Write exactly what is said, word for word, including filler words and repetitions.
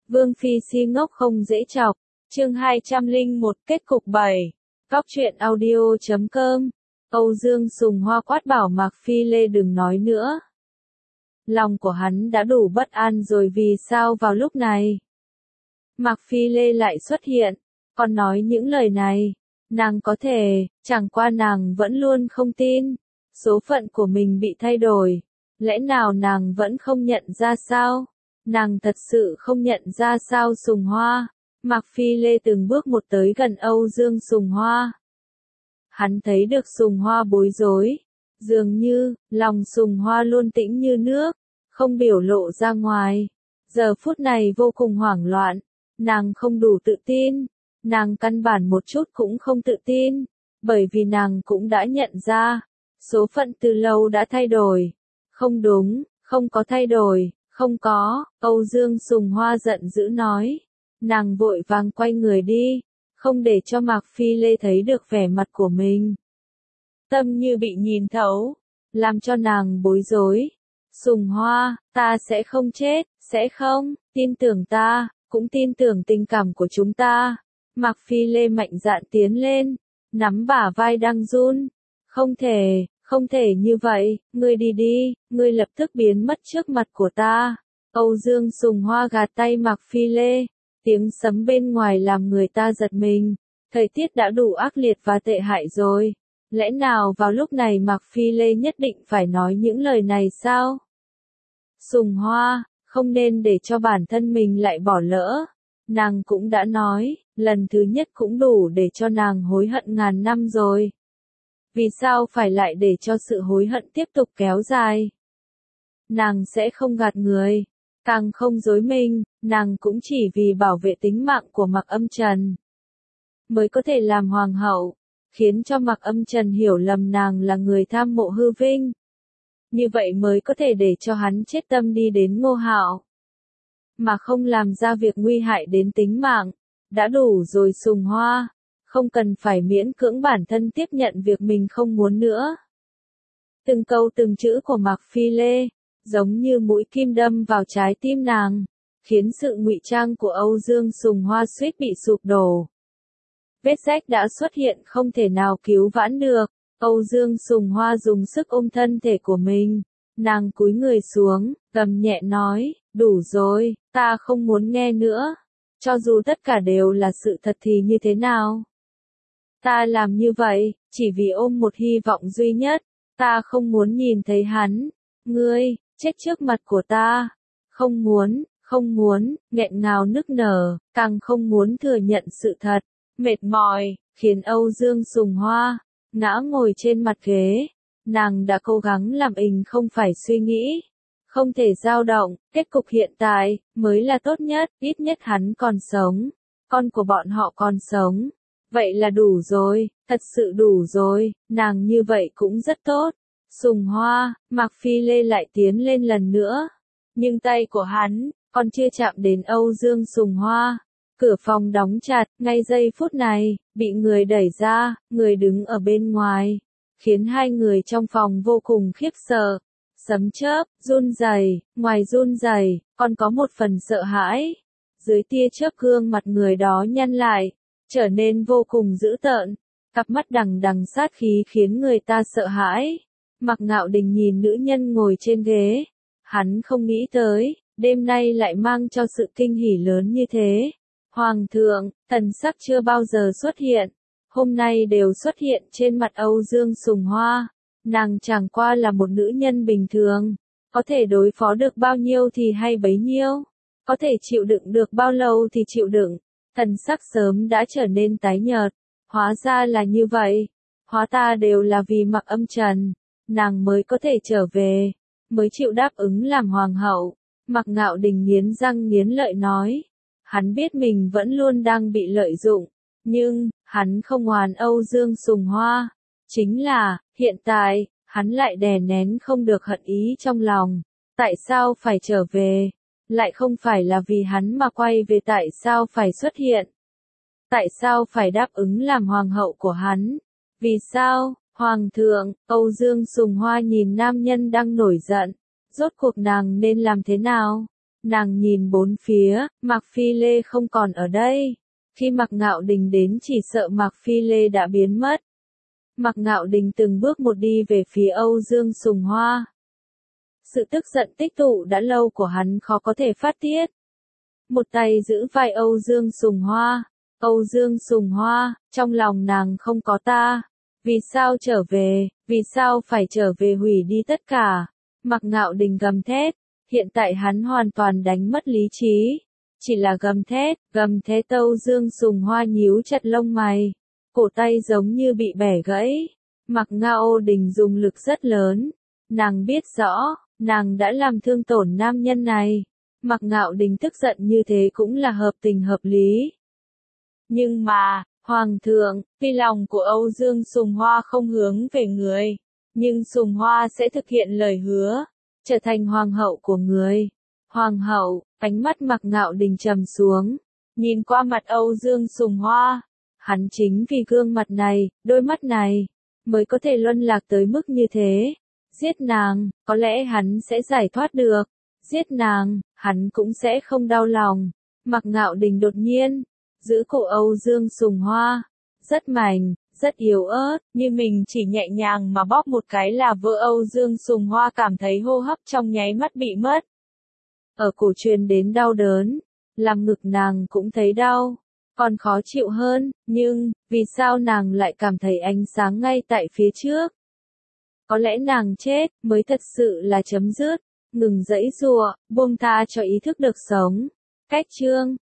Vương Phi si ngốc không dễ chọc, chương hai trăm lẻ một kết cục bảy. Góc truyện audio chấm com. Âu Dương Sùng Hoa quát bảo Mạc Phi Lê đừng nói nữa. Lòng của hắn đã đủ bất an rồi, vì sao vào lúc này Mạc Phi Lê lại xuất hiện, còn nói những lời này. Nàng có thể, chẳng qua nàng vẫn luôn không tin, số phận của mình bị thay đổi. Lẽ nào nàng vẫn không nhận ra sao? Nàng thật sự không nhận ra sao Sùng Hoa? Mạc Phi Lê từng bước một tới gần Âu Dương Sùng Hoa. Hắn thấy được Sùng Hoa bối rối. Dường như, lòng Sùng Hoa luôn tĩnh như nước, không biểu lộ ra ngoài. Giờ phút này vô cùng hoảng loạn. Nàng không đủ tự tin. Nàng căn bản một chút cũng không tự tin. Bởi vì nàng cũng đã nhận ra, số phận từ lâu đã thay đổi. Không đúng, không có thay đổi, không có, Âu Dương Sùng Hoa giận dữ nói. Nàng vội vàng quay người đi, không để cho Mạc Phi Lê thấy được vẻ mặt của mình. Tâm như bị nhìn thấu, làm cho nàng bối rối. Sùng Hoa, ta sẽ không chết, sẽ không, tin tưởng ta, cũng tin tưởng tình cảm của chúng ta. Mạc Phi Lê mạnh dạn tiến lên, nắm bả vai đang run. Không thể, không thể như vậy, ngươi đi đi, ngươi lập tức biến mất trước mặt của ta. Âu Dương Sùng Hoa gạt tay Mạc Phi Lê, tiếng sấm bên ngoài làm người ta giật mình. Thời tiết đã đủ ác liệt và tệ hại rồi. Lẽ nào vào lúc này Mạc Phi Lê nhất định phải nói những lời này sao? Sùng Hoa, không nên để cho bản thân mình lại bỏ lỡ. Nàng cũng đã nói, lần thứ nhất cũng đủ để cho nàng hối hận ngàn năm rồi. Vì sao phải lại để cho sự hối hận tiếp tục kéo dài? Nàng sẽ không gạt người, càng không dối mình, nàng cũng chỉ vì bảo vệ tính mạng của Mạc Âm Trần mới có thể làm hoàng hậu, khiến cho Mạc Âm Trần hiểu lầm nàng là người tham mộ hư vinh. Như vậy mới có thể để cho hắn chết tâm đi đến Ngô Hạo, mà không làm ra việc nguy hại đến tính mạng. Đã đủ rồi Sùng Hoa, không cần phải miễn cưỡng bản thân tiếp nhận việc mình không muốn nữa. Từng câu từng chữ của Mạc Phi Lê, giống như mũi kim đâm vào trái tim nàng, khiến sự ngụy trang của Âu Dương Sùng Hoa suýt bị sụp đổ. Vết rách đã xuất hiện không thể nào cứu vãn được. Âu Dương Sùng Hoa dùng sức ôm thân thể của mình. Nàng cúi người xuống, gầm nhẹ nói, đủ rồi, ta không muốn nghe nữa. Cho dù tất cả đều là sự thật thì như thế nào? Ta làm như vậy, chỉ vì ôm một hy vọng duy nhất. Ta không muốn nhìn thấy hắn. Ngươi, chết trước mặt của ta. Không muốn, không muốn, nghẹn ngào nức nở, càng không muốn thừa nhận sự thật. Mệt mỏi, khiến Âu Dương Sùng Hoa ngã ngồi trên mặt ghế. Nàng đã cố gắng làm ình không phải suy nghĩ, không thể dao động. Kết cục hiện tại mới là tốt nhất, ít nhất hắn còn sống, con của bọn họ còn sống. Vậy là đủ rồi, thật sự đủ rồi, nàng như vậy cũng rất tốt. Sùng Hoa, Mạc Phi Lê lại tiến lên lần nữa, nhưng tay của hắn còn chưa chạm đến Âu Dương Sùng Hoa. Cửa phòng đóng chặt, ngay giây phút này, bị người đẩy ra, người đứng ở bên ngoài, khiến hai người trong phòng vô cùng khiếp sợ. Sấm chớp, run rẩy, ngoài run rẩy, còn có một phần sợ hãi. Dưới tia chớp gương mặt người đó nhăn lại, trở nên vô cùng dữ tợn, cặp mắt đằng đằng sát khí khiến người ta sợ hãi. Mạc Ngạo Đình nhìn nữ nhân ngồi trên ghế, hắn không nghĩ tới, đêm nay lại mang cho sự kinh hỉ lớn như thế. Hoàng thượng, thần sắc chưa bao giờ xuất hiện, hôm nay đều xuất hiện trên mặt Âu Dương Sùng Hoa. Nàng chẳng qua là một nữ nhân bình thường, có thể đối phó được bao nhiêu thì hay bấy nhiêu, có thể chịu đựng được bao lâu thì chịu đựng. Thần sắc sớm đã trở nên tái nhợt, hóa ra là như vậy, hóa ta đều là vì Mạc Âm Trần, nàng mới có thể trở về, mới chịu đáp ứng làm hoàng hậu. Mạc Ngạo Đình nghiến răng nghiến lợi nói. Hắn biết mình vẫn luôn đang bị lợi dụng, nhưng, hắn không oán Âu Dương Sùng Hoa. Chính là, hiện tại, hắn lại đè nén không được hận ý trong lòng. Tại sao phải trở về? Lại không phải là vì hắn mà quay về, tại sao phải xuất hiện? Tại sao phải đáp ứng làm hoàng hậu của hắn? Vì sao? Hoàng thượng, Âu Dương Sùng Hoa nhìn nam nhân đang nổi giận. Rốt cuộc nàng nên làm thế nào? Nàng nhìn bốn phía, Mạc Phi Lê không còn ở đây. Khi Mạc Ngạo Đình đến chỉ sợ Mạc Phi Lê đã biến mất. Mạc Ngạo Đình từng bước một đi về phía Âu Dương Sùng Hoa. Sự tức giận tích tụ đã lâu của hắn khó có thể phát tiết. Một tay giữ vai Âu Dương Sùng Hoa. Âu Dương Sùng Hoa, trong lòng nàng không có ta. Vì sao trở về, vì sao phải trở về hủy đi tất cả? Mạc Ngạo Đình gầm thét. Hiện tại hắn hoàn toàn đánh mất lý trí. Chỉ là gầm thét, gầm thét Âu Dương Sùng Hoa nhíu chặt lông mày. Cổ tay giống như bị bẻ gãy. Mạc Ngạo Đình dùng lực rất lớn. Nàng biết rõ, nàng đã làm thương tổn nam nhân này. Mạc Ngạo Đình tức giận như thế cũng là hợp tình hợp lý. Nhưng mà, Hoàng thượng, tuy lòng của Âu Dương Sùng Hoa không hướng về người, nhưng Sùng Hoa sẽ thực hiện lời hứa, trở thành hoàng hậu của người. Hoàng hậu, ánh mắt Mạc Ngạo Đình trầm xuống, nhìn qua mặt Âu Dương Sùng Hoa. Hắn chính vì gương mặt này, đôi mắt này, mới có thể luân lạc tới mức như thế. Giết nàng, có lẽ hắn sẽ giải thoát được. Giết nàng, hắn cũng sẽ không đau lòng. Mạc Ngạo Đình đột nhiên giữ cổ Âu Dương Sùng Hoa, rất mảnh, rất yếu ớt, như mình chỉ nhẹ nhàng mà bóp một cái là vỡ. Âu Dương Sùng Hoa cảm thấy hô hấp trong nháy mắt bị mất. Ở cổ truyền đến đau đớn, làm ngực nàng cũng thấy đau, còn khó chịu hơn, nhưng, vì sao nàng lại cảm thấy ánh sáng ngay tại phía trước? Có lẽ nàng chết, mới thật sự là chấm dứt, ngừng giãy giụa, buông tha cho ý thức được sống. Cách chương